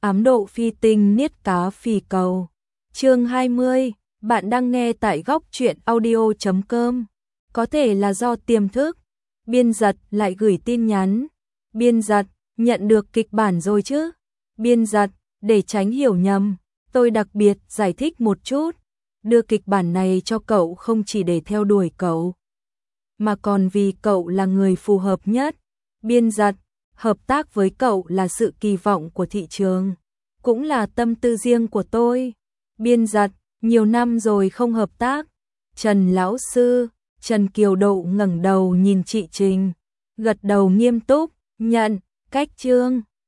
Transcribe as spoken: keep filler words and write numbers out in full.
Ám độ phi tinh niết cá phì cầu. Chương hai mươi, bạn đang nghe tại góc truyện audio chấm com. Có thể là do tiềm thức. Biên Giật lại gửi tin nhắn. Biên Giật, nhận được kịch bản rồi chứ? Biên Giật, để tránh hiểu nhầm, tôi đặc biệt giải thích một chút. Đưa kịch bản này cho cậu không chỉ để theo đuổi cậu, mà còn vì cậu là người phù hợp nhất. Biên Giật, hợp tác với cậu là sự kỳ vọng của thị trường, cũng là tâm tư riêng của tôi. Biên Giật, nhiều năm rồi không hợp tác. Trần lão sư, Trần Kiều Độ ngẩng đầu nhìn chị Trình, gật đầu nghiêm túc, nhận, cách chương.